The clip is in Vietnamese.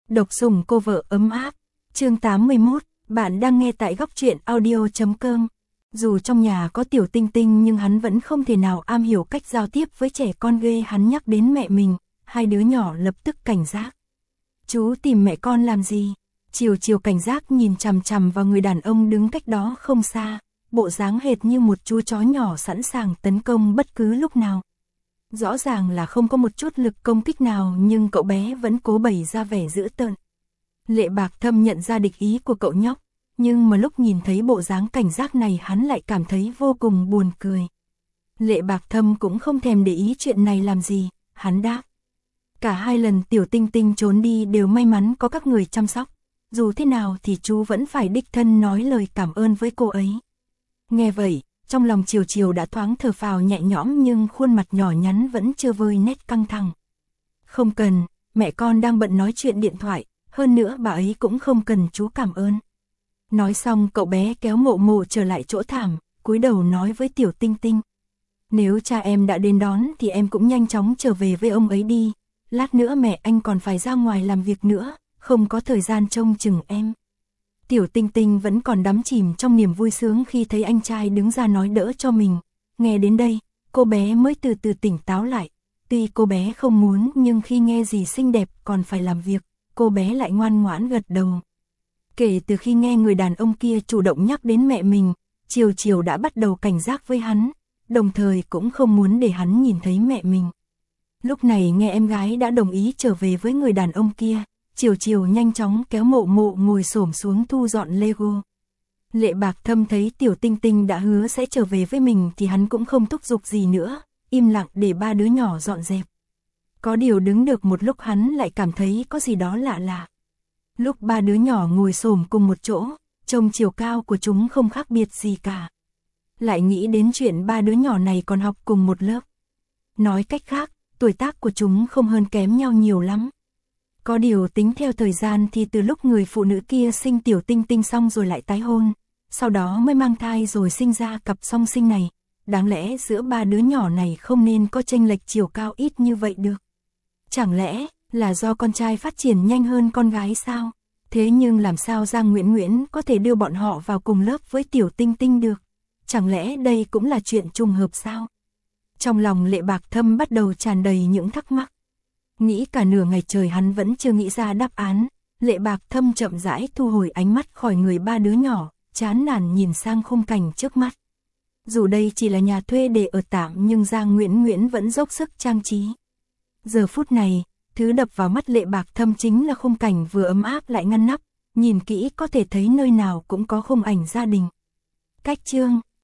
Độc sủng cô vợ ấm áp. Chương 81, bạn đang nghe tại góc truyện audio.com. Dù trong nhà có Tiểu Tinh Tinh nhưng hắn vẫn không thể nào am hiểu cách giao tiếp với trẻ con ghê. Hắn nhắc đến mẹ mình, hai đứa nhỏ lập tức cảnh giác. Chú tìm mẹ con làm gì? Chiều chiều cảnh giác nhìn chằm chằm vào người đàn ông đứng cách đó không xa, bộ dáng hệt như một chú chó nhỏ sẵn sàng tấn công bất cứ lúc nào. Rõ ràng là không có một chút lực công kích nào nhưng cậu bé vẫn cố bày ra vẻ dữ tợn. Lệ Bạc Thâm nhận ra địch ý của cậu nhóc, nhưng mà lúc nhìn thấy bộ dáng cảnh giác này hắn lại cảm thấy vô cùng buồn cười. Lệ Bạc Thâm cũng không thèm để ý chuyện này làm gì, hắn đáp. Cả hai lần Tiểu Tinh Tinh trốn đi đều may mắn có các người chăm sóc, dù thế nào thì chú vẫn phải đích thân nói lời cảm ơn với cô ấy. Nghe vậy, trong lòng Chiều Chiều đã thoáng thở phào nhẹ nhõm nhưng khuôn mặt nhỏ nhắn vẫn chưa vơi nét căng thẳng. Không cần, mẹ con đang bận nói chuyện điện thoại, hơn nữa bà ấy cũng không cần chú cảm ơn. Nói xong cậu bé kéo Mộ Mộ trở lại chỗ thảm, cúi đầu nói với Tiểu Tinh Tinh. Nếu cha em đã đến đón thì em cũng nhanh chóng trở về với ông ấy đi, lát nữa mẹ anh còn phải ra ngoài làm việc nữa, không có thời gian trông chừng em. Tiểu Tinh Tinh vẫn còn đắm chìm trong niềm vui sướng khi thấy anh trai đứng ra nói đỡ cho mình. Nghe đến đây, cô bé mới từ từ tỉnh táo lại. Tuy cô bé không muốn nhưng khi nghe dì xinh đẹp còn phải làm việc, cô bé lại ngoan ngoãn gật đầu. Kể từ khi nghe người đàn ông kia chủ động nhắc đến mẹ mình, Chiều Chiều đã bắt đầu cảnh giác với hắn, đồng thời cũng không muốn để hắn nhìn thấy mẹ mình. Lúc này nghe em gái đã đồng ý trở về với người đàn ông kia, Chiều Chiều nhanh chóng kéo Mộ Mộ ngồi xổm xuống thu dọn Lego. Lệ Bạc Thâm thấy Tiểu Tinh Tinh đã hứa sẽ trở về với mình thì hắn cũng không thúc giục gì nữa, im lặng để ba đứa nhỏ dọn dẹp. Có điều đứng được một lúc hắn lại cảm thấy có gì đó lạ lạ. Lúc ba đứa nhỏ ngồi xổm cùng một chỗ, trông chiều cao của chúng không khác biệt gì cả. Lại nghĩ đến chuyện ba đứa nhỏ này còn học cùng một lớp. Nói cách khác, tuổi tác của chúng không hơn kém nhau nhiều lắm. Có điều tính theo thời gian thì từ lúc người phụ nữ kia sinh Tiểu Tinh Tinh xong rồi lại tái hôn, sau đó mới mang thai rồi sinh ra cặp song sinh này. Đáng lẽ giữa ba đứa nhỏ này không nên có chênh lệch chiều cao ít như vậy được. Chẳng lẽ là do con trai phát triển nhanh hơn con gái sao? Thế nhưng làm sao Giang Nguyễn Nguyễn có thể đưa bọn họ vào cùng lớp với Tiểu Tinh Tinh được? Chẳng lẽ đây cũng là chuyện trùng hợp sao? Trong lòng Lệ Bạc Thâm bắt đầu tràn đầy những thắc mắc. Nghĩ cả nửa ngày trời hắn vẫn chưa nghĩ ra đáp án. Lệ Bạc Thâm chậm rãi thu hồi ánh mắt khỏi người ba đứa nhỏ, chán nản nhìn sang khung cảnh trước mắt. Dù đây chỉ là nhà thuê để ở tạm nhưng Giang Nguyễn Nguyễn vẫn dốc sức trang trí. Giờ phút này, thứ đập vào mắt Lệ Bạc Thâm chính là khung cảnh vừa ấm áp lại ngăn nắp, nhìn kỹ có thể thấy nơi nào cũng có khung ảnh gia đình. Cách chương